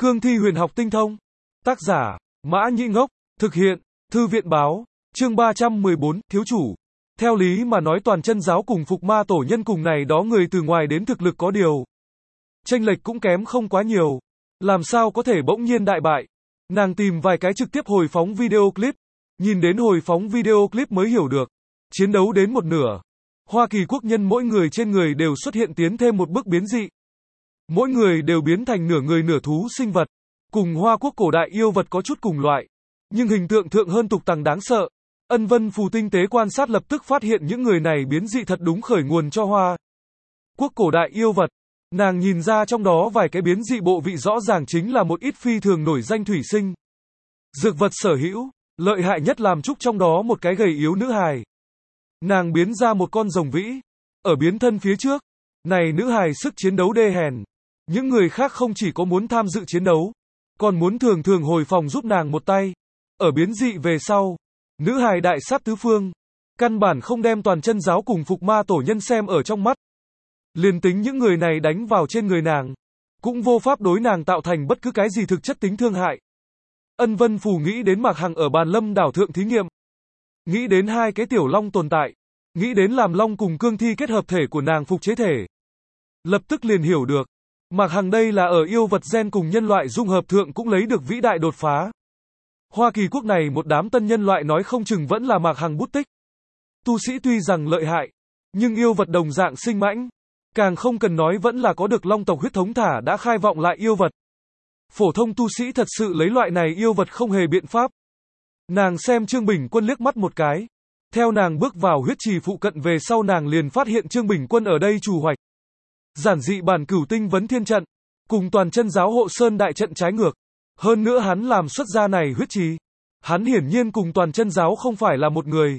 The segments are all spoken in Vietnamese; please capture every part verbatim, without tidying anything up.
Cương thi huyền học tinh thông. Tác giả, Mã Nhĩ Ngốc. Thực hiện, Thư viện báo. Chương ba trăm mười bốn, Thiếu chủ. Theo lý mà nói toàn chân giáo cùng Phục Ma tổ nhân cùng này đó người từ ngoài đến thực lực có điều. Chênh lệch cũng kém không quá nhiều. Làm sao có thể bỗng nhiên đại bại. Nàng tìm vài cái trực tiếp hồi phóng video clip. Nhìn đến hồi phóng video clip mới hiểu được. Chiến đấu đến một nửa. Hoa Kỳ quốc nhân mỗi người trên người đều xuất hiện tiến thêm một bước biến dị. Mỗi người đều biến thành nửa người nửa thú sinh vật. Cùng Hoa quốc cổ đại yêu vật có chút cùng loại. Nhưng hình tượng thượng hơn tục tằng đáng sợ. Ân Vân Phù tinh tế quan sát lập tức phát hiện những người này biến dị thật đúng khởi nguồn cho Hoa quốc cổ đại yêu vật. Nàng nhìn ra trong đó vài cái biến dị bộ vị rõ ràng chính là một ít phi thường nổi danh thủy sinh. Dược vật sở hữu, lợi hại nhất làm trúc trong đó một cái gầy yếu nữ hài. Nàng biến ra một con rồng vĩ. Ở biến thân phía trước, này nữ hài sức chiến đấu đê hèn. Những người khác không chỉ có muốn tham dự chiến đấu, còn muốn thường thường hồi phòng giúp nàng một tay. Ở biến dị về sau, nữ hài đại sát tứ phương. Căn bản không đem toàn chân giáo cùng Phục Ma tổ nhân xem ở trong mắt. Liền tính những người này đánh vào trên người nàng, cũng vô pháp đối nàng tạo thành bất cứ cái gì thực chất tính thương hại. Ân Vân Phù nghĩ đến Mạc Hằng ở Bàn Lâm đảo thượng thí nghiệm. Nghĩ đến hai cái tiểu long tồn tại. Nghĩ đến làm long cùng cương thi kết hợp thể của nàng phục chế thể. Lập tức liền hiểu được. Mạc Hằng đây là ở yêu vật gen cùng nhân loại dung hợp thượng cũng lấy được vĩ đại đột phá. Hoa Kỳ quốc này một đám tân nhân loại nói không chừng vẫn là Mạc Hằng bút tích. Tu sĩ tuy rằng lợi hại, nhưng yêu vật đồng dạng sinh mãnh. Càng không cần nói vẫn là có được long tộc huyết thống thả đã khai vọng lại yêu vật. Phổ thông tu sĩ thật sự lấy loại này yêu vật không hề biện pháp. Nàng xem Trương Bình Quân liếc mắt một cái. Theo nàng bước vào huyết trì phụ cận về sau nàng liền phát hiện Trương Bình Quân ở đây trù hoạch. Giản dị bản cửu tinh vấn thiên trận, cùng toàn chân giáo hộ sơn đại trận trái ngược. Hơn nữa hắn làm xuất ra này huyết trì. Hắn hiển nhiên cùng toàn chân giáo không phải là một người.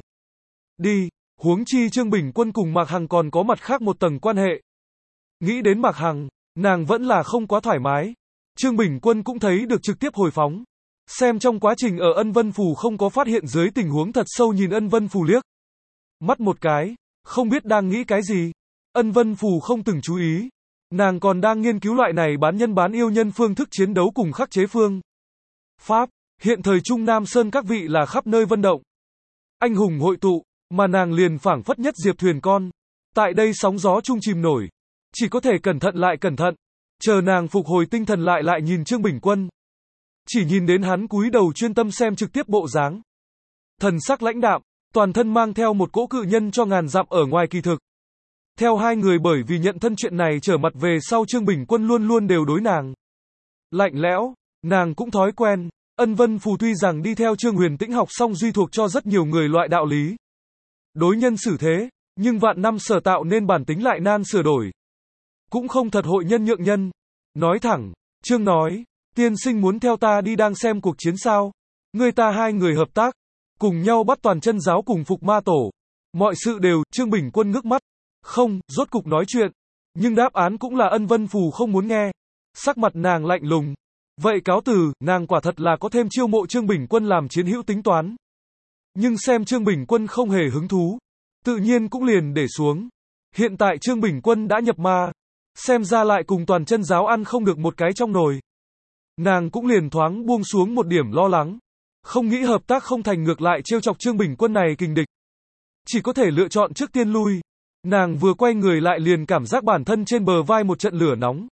Đi, huống chi Trương Bình Quân cùng Mạc Hằng còn có mặt khác một tầng quan hệ. Nghĩ đến Mạc Hằng, nàng vẫn là không quá thoải mái. Trương Bình Quân cũng thấy được trực tiếp hồi phóng. Xem trong quá trình ở Ân Vân Phù không có phát hiện dưới tình huống thật sâu nhìn Ân Vân Phù liếc mắt một cái, không biết đang nghĩ cái gì. Ân Vân Phù không từng chú ý. Nàng còn đang nghiên cứu loại này bán nhân bán yêu nhân phương thức chiến đấu cùng khắc chế phương pháp. Hiện thời Trung Nam Sơn các vị là khắp nơi vận động. Anh hùng hội tụ, mà nàng liền phảng phất nhất diệp thuyền con. Tại đây sóng gió chung chìm nổi. Chỉ có thể cẩn thận lại cẩn thận. Chờ nàng phục hồi tinh thần lại lại nhìn Trương Bình Quân. Chỉ nhìn đến hắn cúi đầu chuyên tâm xem trực tiếp bộ dáng. Thần sắc lãnh đạm, toàn thân mang theo một cỗ cự nhân cho ngàn dặm ở ngoài kỳ thực. Theo hai người bởi vì nhận thân chuyện này trở mặt về sau Trương Bình Quân luôn luôn đều đối nàng lạnh lẽo, nàng cũng thói quen. Ân Vân Phù tuy rằng đi theo Trương Huyền Tĩnh học xong duy thuộc cho rất nhiều người loại đạo lý. Đối nhân xử thế, nhưng vạn năm sở tạo nên bản tính lại nan sửa đổi. Cũng không thật hội nhân nhượng nhân. Nói thẳng, Trương nói, tiên sinh muốn theo ta đi đang xem cuộc chiến sao? Người ta hai người hợp tác, cùng nhau bắt toàn chân giáo cùng Phục Ma tổ. Mọi sự đều, Trương Bình Quân ngước mắt. Không, rốt cục nói chuyện. Nhưng đáp án cũng là Ân Vân Phù không muốn nghe. Sắc mặt nàng lạnh lùng. Vậy cáo từ, nàng quả thật là có thêm chiêu mộ Trương Bình Quân làm chiến hữu tính toán. Nhưng xem Trương Bình Quân không hề hứng thú. Tự nhiên cũng liền để xuống. Hiện tại Trương Bình Quân đã nhập ma. Xem ra lại cùng toàn chân giáo ăn không được một cái trong nồi. Nàng cũng liền thoáng buông xuống một điểm lo lắng. Không nghĩ hợp tác không thành ngược lại trêu chọc Trương Bình Quân này kình địch. Chỉ có thể lựa chọn trước tiên lui. Nàng vừa quay người lại liền cảm giác bản thân trên bờ vai một trận lửa nóng.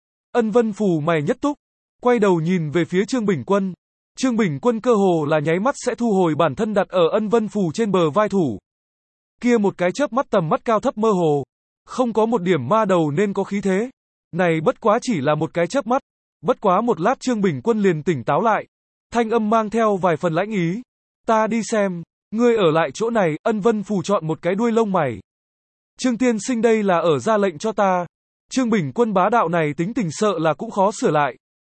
Ân Vân Phù mày nhất túc. Quay đầu nhìn về phía Trương Bình Quân. Trương Bình Quân cơ hồ là nháy mắt sẽ thu hồi bản thân đặt ở Ân Vân Phù trên bờ vai thủ. Kia một cái chớp mắt tầm mắt cao thấp mơ hồ. Không có một điểm ma đầu nên có khí thế. Này bất quá chỉ là một cái chớp mắt. Bất quá một lát Trương Bình Quân liền tỉnh táo lại. Thanh âm mang theo vài phần lãnh ý. Ta đi xem. Ngươi ở lại chỗ này. Ân Vân Phù chọn một cái đuôi lông mày. Trương tiên sinh đây là ở ra lệnh cho ta. Trương Bình Quân bá đạo này tính tình sợ là cũng khó sửa lại.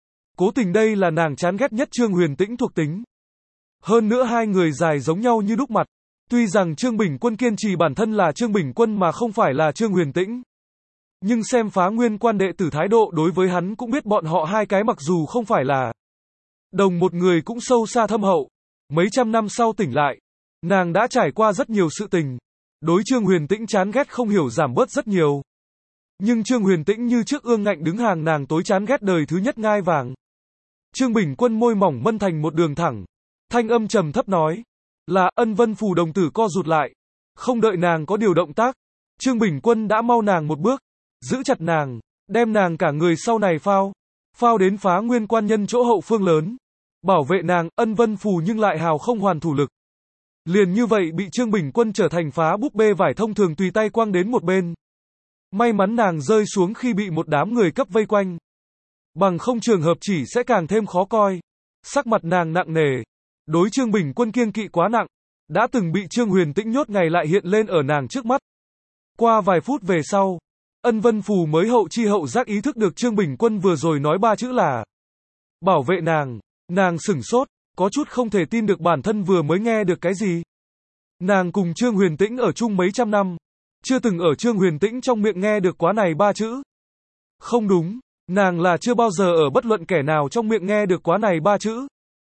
Cố tình đây là nàng chán ghét nhất Trương Huyền Tĩnh thuộc tính. Hơn nữa hai người dài giống nhau như đúc mặt. Tuy rằng Trương Bình Quân kiên trì bản thân là Trương Bình Quân mà không phải là Trương Huyền Tĩnh. Nhưng xem Phá Nguyên quan đệ tử thái độ đối với hắn cũng biết bọn họ hai cái mặc dù không phải là đồng một người cũng sâu xa thâm hậu. Mấy trăm năm sau tỉnh lại, nàng đã trải qua rất nhiều sự tình. Đối Trương Huyền Tĩnh chán ghét không hiểu giảm bớt rất nhiều. Nhưng Trương Huyền Tĩnh như trước ương ngạnh đứng hàng nàng tối chán ghét đời thứ nhất ngai vàng. Trương Bình Quân môi mỏng mân thành một đường thẳng. Thanh âm trầm thấp nói. Là. Ân Vân Phù đồng tử co rụt lại. Không đợi nàng có điều động tác. Trương Bình Quân đã mau nàng một bước. Giữ chặt nàng. Đem nàng cả người sau này phao. Phao đến Phá Nguyên Quan nhân chỗ hậu phương lớn. Bảo vệ nàng. Ân Vân Phù nhưng lại hào không hoàn thủ lực. Liền như vậy bị Trương Bình Quân trở thành phá búp bê vải thông thường tùy tay quăng đến một bên. May mắn nàng rơi xuống khi bị một đám người cấp vây quanh. Bằng không trường hợp chỉ sẽ càng thêm khó coi. Sắc mặt nàng nặng nề. Đối Trương Bình Quân kiêng kỵ quá nặng. Đã từng bị Trương Huyền Tĩnh nhốt ngày lại hiện lên ở nàng trước mắt. Qua vài phút về sau, Ân Vân Phù mới hậu chi hậu giác ý thức được Trương Bình Quân vừa rồi nói ba chữ là bảo vệ nàng. Nàng sửng sốt, có chút không thể tin được bản thân vừa mới nghe được cái gì. Nàng cùng Trương Huyền Tĩnh ở chung mấy trăm năm, chưa từng ở Trương Huyền Tĩnh trong miệng nghe được quá này ba chữ. Không đúng, nàng là chưa bao giờ ở bất luận kẻ nào trong miệng nghe được quá này ba chữ.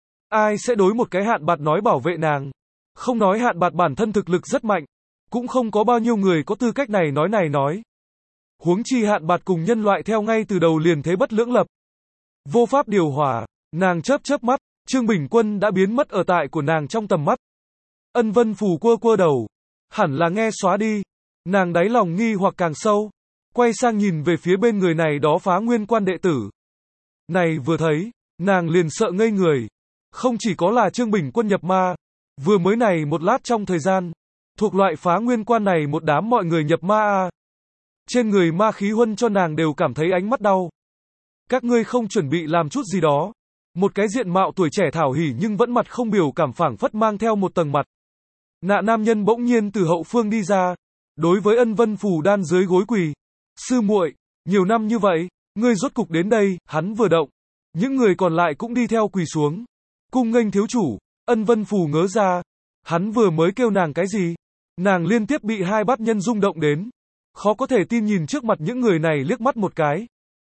Ai sẽ đối một cái hạn bạt nói bảo vệ nàng? Không nói hạn bạt bản thân thực lực rất mạnh, cũng không có bao nhiêu người có tư cách này nói này nói. Huống chi hạn bạt cùng nhân loại theo ngay từ đầu liền thế bất lưỡng lập. Vô pháp điều hòa, nàng chớp chớp mắt, Trương Bình Quân đã biến mất ở tại của nàng trong tầm mắt. Ân Vân Phù quơ quơ đầu, hẳn là nghe xóa đi. Nàng đáy lòng nghi hoặc càng sâu, quay sang nhìn về phía bên người này đó Phá Nguyên Quan đệ tử. Này vừa thấy, nàng liền sợ ngây người. Không chỉ có là Trương Bình Quân nhập ma, vừa mới này một lát trong thời gian, thuộc loại Phá Nguyên Quan này một đám mọi người nhập ma a. Trên người ma khí huân cho nàng đều cảm thấy ánh mắt đau. Các ngươi không chuẩn bị làm chút gì đó. Một cái diện mạo tuổi trẻ thảo hỉ nhưng vẫn mặt không biểu cảm phảng phất mang theo một tầng mặt nạ nam nhân bỗng nhiên từ hậu phương đi ra, đối với Ân Vân Phù đan dưới gối quỳ. Sư muội, nhiều năm như vậy, ngươi rốt cục đến đây. Hắn vừa động, những người còn lại cũng đi theo quỳ xuống. Cung nghênh thiếu chủ. Ân Vân Phù ngớ ra, hắn vừa mới kêu nàng cái gì? Nàng liên tiếp bị hai bát nhân rung động đến, khó có thể tin nhìn trước mặt những người này liếc mắt một cái.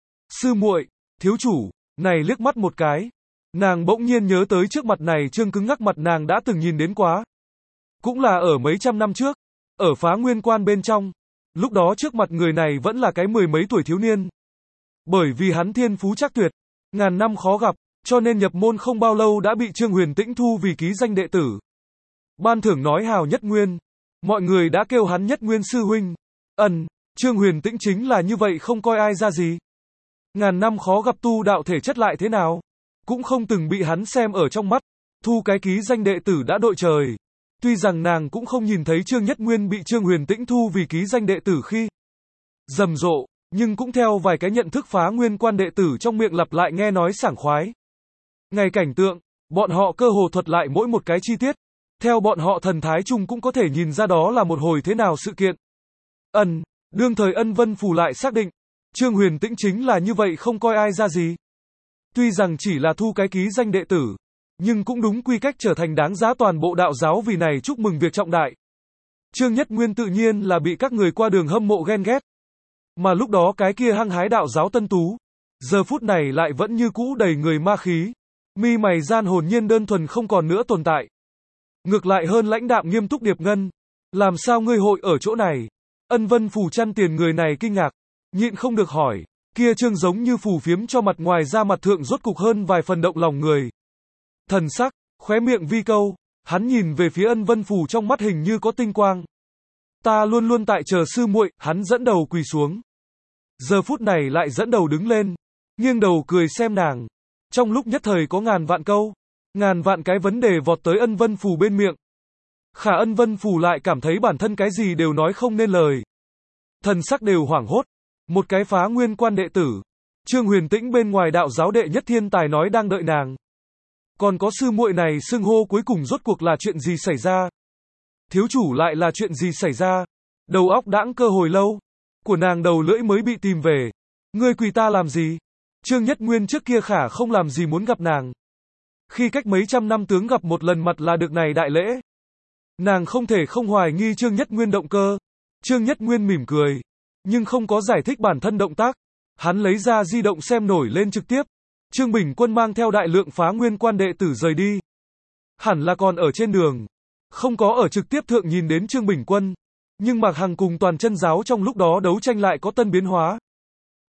Sư muội, thiếu chủ, này liếc mắt một cái. Nàng bỗng nhiên nhớ tới trước mặt này trương cứng ngắc mặt nàng đã từng nhìn đến quá. Cũng là ở mấy trăm năm trước, ở Phá Nguyên Quan bên trong. Lúc đó trước mặt người này vẫn là cái mười mấy tuổi thiếu niên. Bởi vì hắn thiên phú chắc tuyệt, ngàn năm khó gặp, cho nên nhập môn không bao lâu đã bị Trương Huyền Tĩnh thu vì ký danh đệ tử. Ban thưởng nói hào nhất nguyên, mọi người đã kêu hắn nhất nguyên sư huynh. Ẩn, Trương Huyền Tĩnh chính là như vậy không coi ai ra gì. Ngàn năm khó gặp tu đạo thể chất lại thế nào, cũng không từng bị hắn xem ở trong mắt, thu cái ký danh đệ tử đã đội trời. Tuy rằng nàng cũng không nhìn thấy Trương Nhất Nguyên bị Trương Huyền Tĩnh thu vì ký danh đệ tử khi rầm rộ, nhưng cũng theo vài cái nhận thức Phá Nguyên Quan đệ tử trong miệng lặp lại nghe nói sảng khoái. Ngày cảnh tượng, bọn họ cơ hồ thuật lại mỗi một cái chi tiết, theo bọn họ thần thái chung cũng có thể nhìn ra đó là một hồi thế nào sự kiện. Ân, đương thời Ân Vân Phù lại xác định, Trương Huyền Tĩnh chính là như vậy không coi ai ra gì. Tuy rằng chỉ là thu cái ký danh đệ tử, nhưng cũng đúng quy cách trở thành đáng giá toàn bộ đạo giáo vì này chúc mừng việc trọng đại. Trương Nhất Nguyên tự nhiên là bị các người qua đường hâm mộ ghen ghét. Mà lúc đó cái kia hăng hái đạo giáo tân tú, giờ phút này lại vẫn như cũ đầy người ma khí, mi mày gian hồn nhiên đơn thuần không còn nữa tồn tại. Ngược lại hơn lãnh đạm nghiêm túc Điệp Ngân, làm sao ngươi hội ở chỗ này? Ân Vân Phù chăn tiền người này kinh ngạc, nhịn không được hỏi, kia Trương giống như phù phiếm cho mặt ngoài ra mặt thượng rốt cục hơn vài phần động lòng người. Thần sắc, khóe miệng vi câu, hắn nhìn về phía Ân Vân Phù trong mắt hình như có tinh quang. Ta luôn luôn tại chờ sư muội. Hắn dẫn đầu quỳ xuống. Giờ phút này lại dẫn đầu đứng lên, nghiêng đầu cười xem nàng. Trong lúc nhất thời có ngàn vạn câu, ngàn vạn cái vấn đề vọt tới Ân Vân Phù bên miệng. Khả Ân Vân Phù lại cảm thấy bản thân cái gì đều nói không nên lời. Thần sắc đều hoảng hốt. Một cái Phá Nguyên Quan đệ tử, Trương Huyền Tĩnh bên ngoài đạo giáo đệ nhất thiên tài nói đang đợi nàng. Còn có sư muội này xưng hô cuối cùng rốt cuộc là chuyện gì xảy ra? Thiếu chủ lại là chuyện gì xảy ra? Đầu óc đãng cơ hồi lâu, của nàng đầu lưỡi mới bị tìm về. Ngươi quỳ ta làm gì? Trương Nhất Nguyên trước kia khả không làm gì muốn gặp nàng. Khi cách mấy trăm năm tướng gặp một lần mặt là được này đại lễ. Nàng không thể không hoài nghi Trương Nhất Nguyên động cơ. Trương Nhất Nguyên mỉm cười, nhưng không có giải thích bản thân động tác. Hắn lấy ra di động xem nổi lên trực tiếp. Trương Bình Quân mang theo đại lượng Phá Nguyên Quan đệ tử rời đi. Hẳn là còn ở trên đường, không có ở trực tiếp thượng nhìn đến Trương Bình Quân. Nhưng Mạc Hằng cùng toàn chân giáo trong lúc đó đấu tranh lại có tân biến hóa.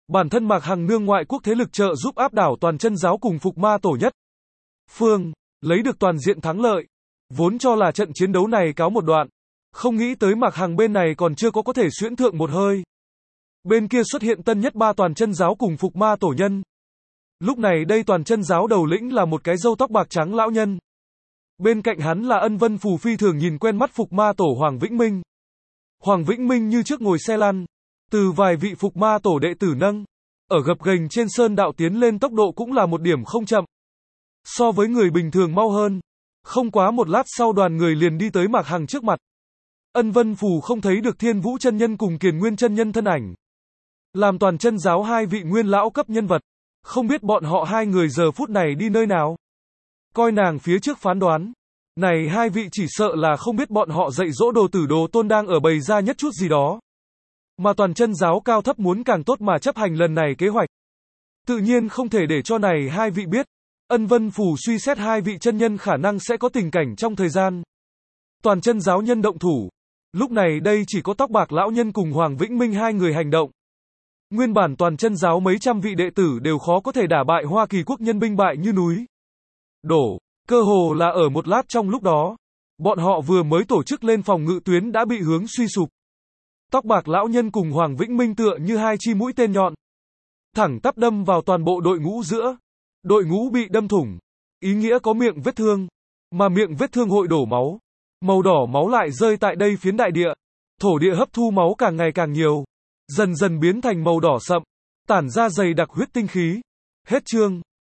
Bản thân Mạc Hằng nương ngoại quốc thế lực trợ giúp áp đảo toàn chân giáo cùng Phục Ma Tổ nhất phương, lấy được toàn diện thắng lợi. Vốn cho là trận chiến đấu này cáo một đoạn, không nghĩ tới Mạc Hằng bên này còn chưa có có thể xuyễn thượng một hơi. Bên kia xuất hiện tân nhất ba toàn chân giáo cùng Phục Ma Tổ nhân. Lúc này đây toàn chân giáo đầu lĩnh là một cái râu tóc bạc trắng lão nhân. Bên cạnh hắn là Ân Vân Phù phi thường nhìn quen mắt Phục Ma Tổ Hoàng Vĩnh Minh. Hoàng Vĩnh Minh như trước ngồi xe lăn, từ vài vị Phục Ma Tổ đệ tử nâng, ở gập ghềnh trên sơn đạo tiến lên tốc độ cũng là một điểm không chậm. So với người bình thường mau hơn. Không quá một lát sau đoàn người liền đi tới Mạc Hằng trước mặt. Ân Vân Phù không thấy được Thiên Vũ chân nhân cùng Kiền Nguyên chân nhân thân ảnh. Làm toàn chân giáo hai vị nguyên lão cấp nhân vật, không biết bọn họ hai người giờ phút này đi nơi nào. Coi nàng phía trước phán đoán, này hai vị chỉ sợ là không biết bọn họ dạy dỗ đồ tử đồ tôn đang ở bày ra nhất chút gì đó. Mà toàn chân giáo cao thấp muốn càng tốt mà chấp hành lần này kế hoạch. Tự nhiên không thể để cho này hai vị biết. Ân Vân Phù suy xét hai vị chân nhân khả năng sẽ có tình cảnh trong thời gian. Toàn chân giáo nhân động thủ. Lúc này đây chỉ có tóc bạc lão nhân cùng Hoàng Vĩnh Minh hai người hành động. Nguyên bản toàn chân giáo mấy trăm vị đệ tử đều khó có thể đả bại Hoa Kỳ quốc nhân binh bại như núi đổ. Cơ hồ là ở một lát trong lúc đó. Bọn họ vừa mới tổ chức lên phòng ngự tuyến đã bị hướng suy sụp. Tóc bạc lão nhân cùng Hoàng Vĩnh Minh tựa như hai chi mũi tên nhọn. Thẳng tắp đâm vào toàn bộ đội ngũ giữa. Đội ngũ bị đâm thủng. Ý nghĩa có miệng vết thương. Mà miệng vết thương hội đổ máu. Màu đỏ máu lại rơi tại đây phiến đại địa. Thổ địa hấp thu máu càng ngày càng nhiều. Dần dần biến thành màu đỏ sậm. Tản ra dày đặc huyết tinh khí. Hết chương.